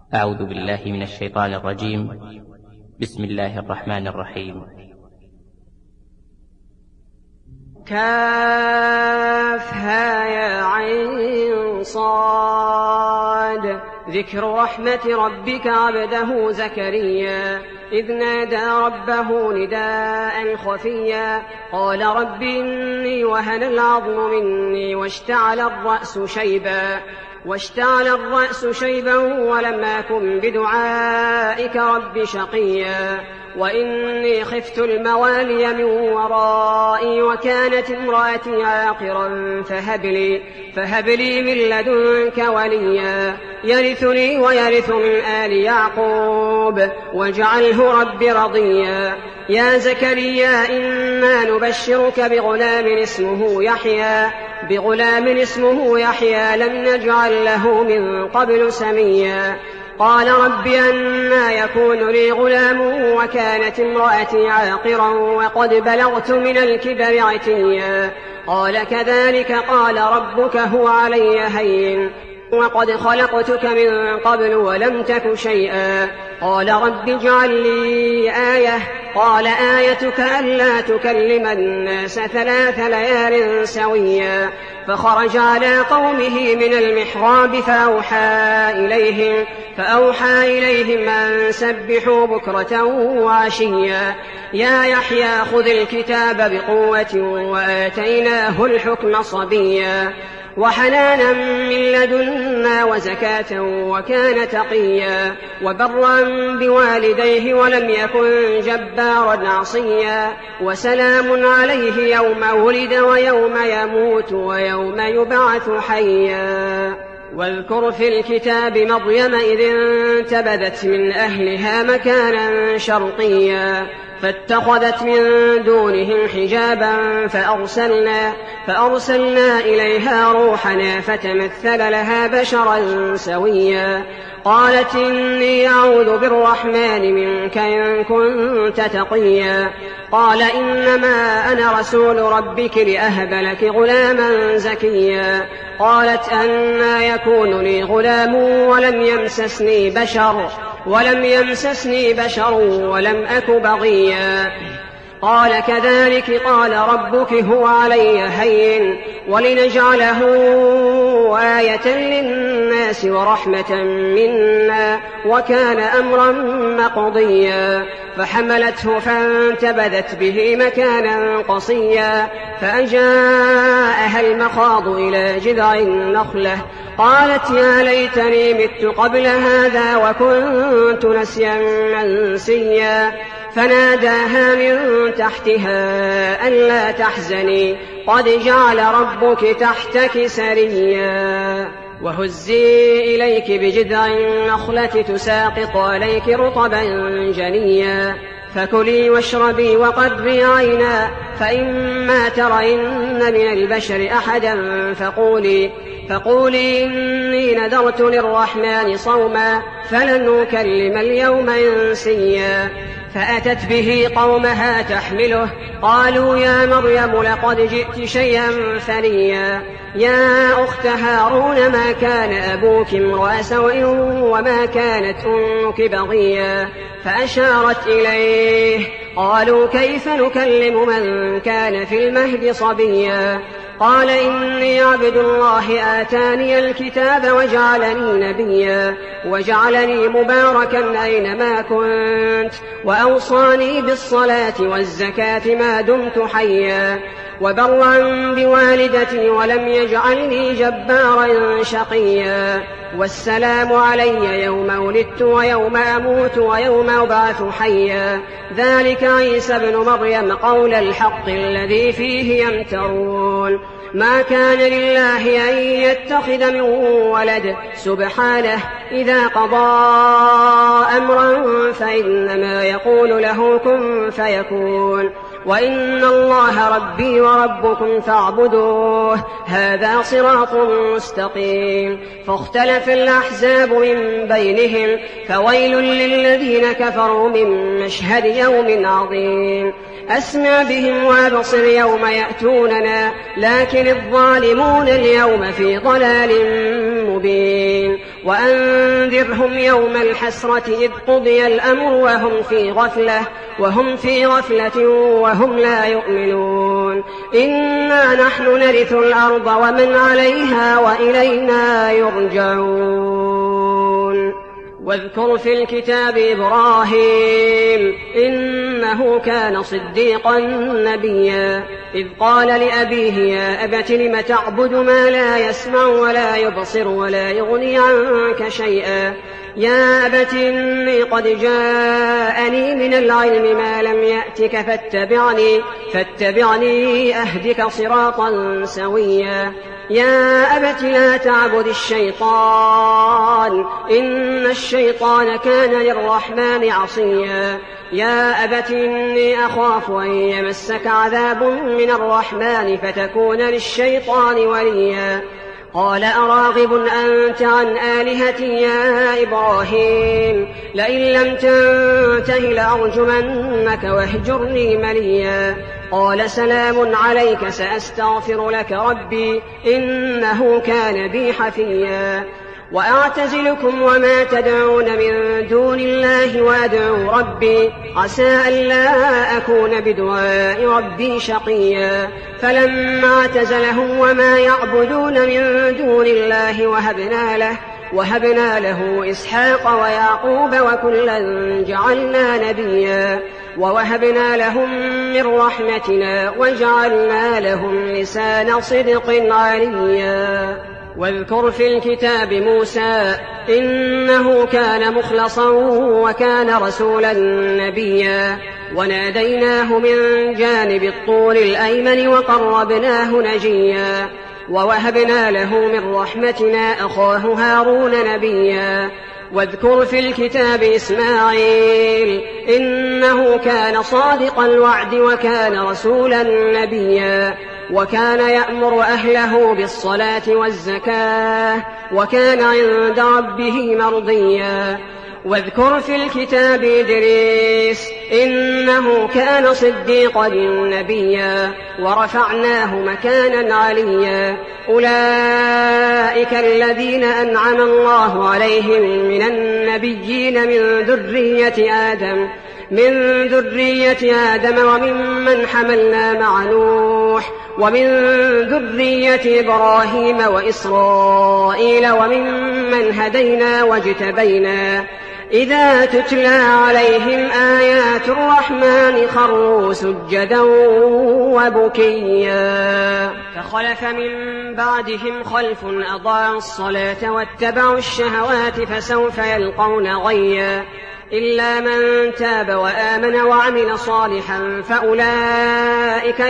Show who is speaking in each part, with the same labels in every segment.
Speaker 1: أعوذ بالله من الشيطان الرجيم. بسم الله الرحمن الرحيم.
Speaker 2: كافها يا عين صاد. ذكر رحمة ربك عبده زكريا إذ نادى ربه نداء خفيا قال رب إني وهن العظم مني واشتعل الرأس شيبا ولم أكن بدعائك رب شقيا وإني خفت الموالي من ورائي وكانت امرأتي عاقرا فهب لي من لدنك وليا يرثني ويرث من آل يعقوب واجعله رب رضيا. يا زكريا إنا نبشرك بغلام اسمه يحيى لم نجعل له من قبل سميا. قال رب أنى يكون لي غلام وكانت امرأتي عاقرا وقد بلغت من الكبر عتيا. قال كذلك قال ربك هو علي هين وقد خلقتك من قبل ولم تك شيئا. قال رب اجعل لي آية. قال آيتك ألا تكلم الناس 3 ليال سويا. فخرج على قومه من المحراب فأوحى إليهم أن سبحوا بكرة وعشيا. يا يحيى خذ الكتاب بقوة وآتيناه الحكم صبيا وحنانا من لدنا وزكاة وكان تقيا وبرا بوالديه ولم يكن جبارا عصيا. وسلام عليه يوم ولد ويوم يموت ويوم يبعث حيا. واذكر في الكتاب مريم إذ انتبذت من أهلها مكانا شرقيا فاتخذت من دونهم حجابا فأرسلنا إليها روحنا فتمثل لها بشرا سويا. قالت إني أعوذ بالرحمن منك إن كنت تقيا. قال إنما أنا رسول ربك لأهب لك غلاما زكيا. قالت أنى يكون لي غلام ولم يمسسني بشر ولم أك بغيا. قال كذلك قال ربك هو علي هين ولنجعله آية للناس ورحمة منا وكان أمرا مقضيا. فحملته فانتبذت به مكانا قصيا فأجاءها المخاض إلى جذع النخلة قالت يا ليتني مت قبل هذا وكنت نسيا منسيا. فناداها من تحتها ألا تحزني قد جعل ربك تحتك سريا. وهزي إليك بجذع النخلة تساقط عليك رطبا جنيا. فكلي واشربي وقري عينا فإما ترين من البشر أحدا فقولي إني نذرت للرحمن صوما فلن نكلم اليوم إنسيا. فأتت به قومها تحمله قالوا يا مريم لقد جئت شيئا فريا. يا أخت هارون ما كان أبوك امرأ سوء وما كانت أمك بغيا. فأشارت إليه قالوا كيف نكلم من كان في المهد صبيا. قال إني عبد الله آتاني الكتاب وجعلني نبيا وجعلني مباركا أينما كنت وأوصاني بالصلاة والزكاة ما دمت حيا وبرا بوالدتي ولم يجعلني جبارا شقيا. والسلام علي يوم ولدت ويوم أموت ويوم أبعث حيا. ذلك عيسى ابن مريم قول الحق الذي فيه يمترون. ما كان لله أن يتخذ من ولد سبحانه إذا قضى أمرا فإنما يقول له كن فيكون. وإن الله ربي وربكم فاعبدوه هذا صراط مستقيم. فاختلف الأحزاب من بينهم فويل للذين كفروا من مشهد يوم عظيم. أسمع بهم وأبصر يوم يأتوننا لكن الظالمون اليوم في ضلال مبين. وأنذرهم يوم الحسرة إذ قضي الأمر وهم في غفلة وهم لا يؤمنون إنا نحن نرث الأرض ومن عليها وإلينا يرجعون واذكر في الكتاب إبراهيم إنه كان صديقا نبيا إذ قال لأبيه يا أبت لم تعبد ما لا يسمع ولا يبصر ولا يغني عنك شيئا يا أبت إني قد جاءني من العلم ما لم يأتك فاتبعني أهدك صراطا سويا يا أبت لا تعبد الشيطان إن الشيطان كان للرحمن عصيا يا أبت إني أخاف أن يمسك عذاب من الرحمن فتكون للشيطان وليا قال أراغب أنت عن آلهتي يا إبراهيم لئن لم تنته لأرجمنك واهجرني مليا قال سلام عليك سأستغفر لك ربي إنه كان بي حفيا وأعتزلكم وما تدعون من دون الله وأدعو ربي عسى ألا أكون بدعاء ربي شقيا فلما اعتزلهم وما يعبدون من دون الله وهبنا له إسحاق ويعقوب وكلا جعلنا نبيا ووهبنا لهم من رحمتنا وجعلنا لهم لسان صدق عليا واذكر في الكتاب موسى إنه كان مخلصا وكان رسولا نبيا وناديناه من جانب الطور الأيمن وقربناه نجيا ووهبنا له من رحمتنا أخاه هارون نبيا واذكر في الكتاب إسماعيل إنه كان صادق الوعد وكان رسولا نبيا وكان يأمر أهله بالصلاة والزكاة وكان عند ربه مرضيا واذكر في الكتاب إدريس إنه كان صديقا نبيا ورفعناه مكانا عليا أولئك الذين أنعم الله عليهم من النبيين من ذرية آدم وممن حملنا مع نوح ومن ذرية إبراهيم وإسرائيل وممن هدينا واجتبينا إذا تتلى عليهم آيات الرحمن خروا سجدا وبكيا فخلف من بعدهم خلف أضاعوا الصلاة واتبعوا الشهوات فسوف يلقون غيا إلا من تاب وآمن وعمل صالحا فأولئك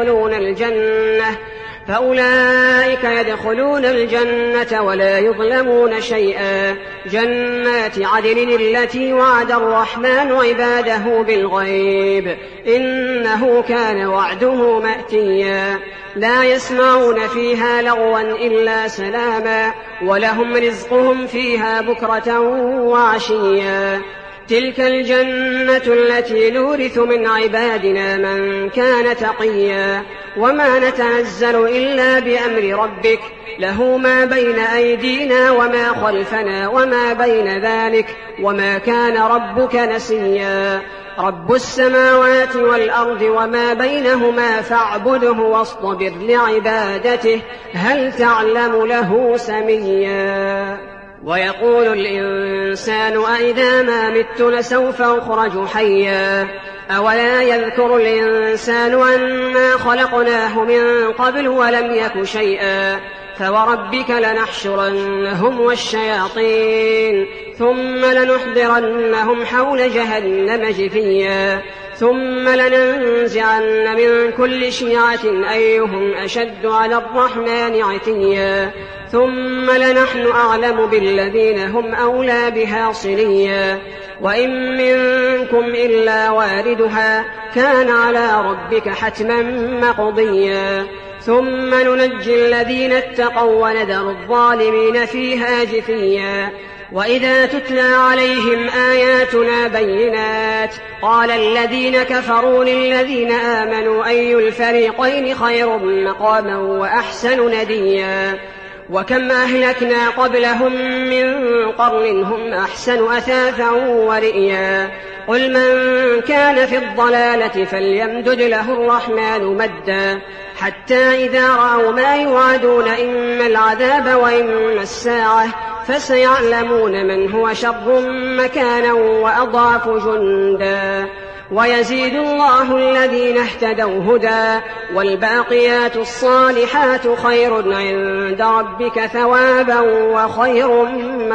Speaker 2: يدخلون الجنة ولا يظلمون شيئا جنات عدن التي وعد الرحمن عباده بالغيب إنه كان وعده مأتيا لا يسمعون فيها لغوا إلا سلاما ولهم رزقهم فيها بكرة وعشيا تلك الجنة التي نورث من عبادنا من كان تقيا وما نتنزل إلا بأمر ربك له ما بين أيدينا وما خلفنا وما بين ذلك وما كان ربك نسيا رب السماوات والأرض وما بينهما فاعبده واصطبر لعبادته هل تعلم له سميا ويقول الإنسان أإذا ما مت لسوف أخرج حيا أولا يذكر الإنسان أنا خلقناه من قبل ولم يك شيئا فوربك لنحشرنهم والشياطين ثم لنحضرنهم حول جهنم جثيا ثم لننزعن من كل شيعة أيهم أشد على الرحمن عتيا ثم لنحن أعلم بالذين هم أولى بها صليا وإن منكم إلا واردها كان على ربك حتما مقضيا ثم ننجي الذين اتقوا ونذر الظالمين فيها جثيا وإذا تتلى عليهم آياتنا بينات قال الذين كفروا للذين آمنوا أي الفريقين خير مقاما وأحسن نديا وكم أهلكنا قبلهم من قرن هم أحسن أثاثا ورئيا قل من كان في الضلالة فليمدد له الرحمن مدا حتى إذا رأوا ما يوعدون إما العذاب وإما الساعة فسيعلمون من هو شر مكانا وأضعف جندا ويزيد الله الذين اهتدوا هدى والباقيات الصالحات خير عند ربك ثوابا وخير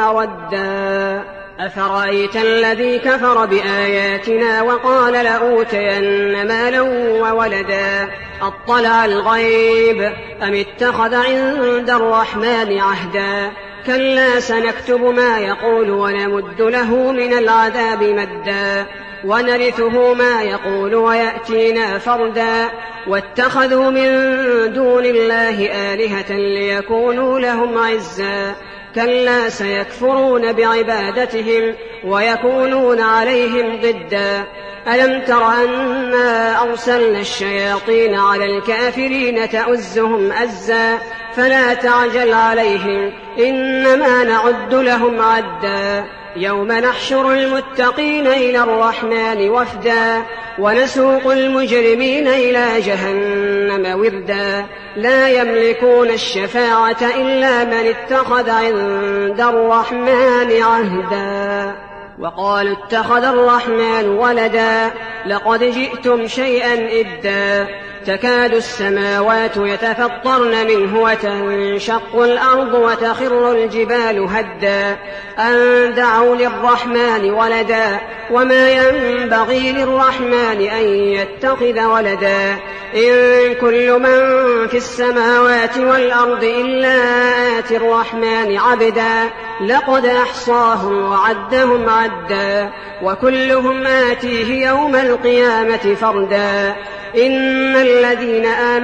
Speaker 2: مردا أفرأيت الذي كفر بآياتنا وقال لأوتين مالا وولدا أطلع الغيب أم اتخذ عند الرحمن عهدا كلا سنكتب ما يقول ونمد له من العذاب مدا ونرثه ما يقول ويأتينا فردا واتخذوا من دون الله آلهة ليكونوا لهم عزا كلا سيكفرون بعبادتهم ويكونون عليهم ضدا ألم تر أنا أرسلنا الشياطين على الكافرين تؤزهم أزا فلا تعجل عليهم إنما نعد لهم عدا يوم نحشر المتقين إلى الرحمن وفدا ونسوق المجرمين إلى جهنم وردا لا يملكون الشفاعة إلا من اتخذ عند الرحمن عهدا وقالوا اتخذ الرحمن ولدا لقد جئتم شيئا إدا تكاد السماوات يتفطرن منه وتنشق الأرض وتخر الجبال هدا أن دعوا للرحمن ولدا وما ينبغي للرحمن أن يتخذ ولدا إن كل من في السماوات والأرض إلا آتي الرحمن عبدا لقد أحصاهم وعدهم عدا وكلهم آتيه يوم القيامة فردا إن الذين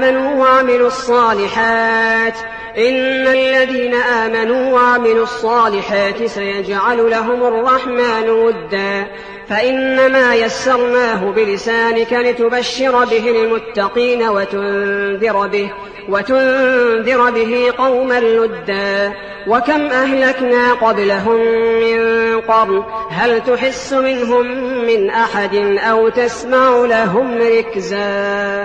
Speaker 2: آمنوا وعملوا الصالحات سيجعل لهم الرحمن ودا فإنما يسرناه بلسانك لتبشر به المتقين وتنذر به قوما لدا وكم أهلكنا قبلهم من قرن هل تحس منهم من أحد أو تسمع لهم ركزا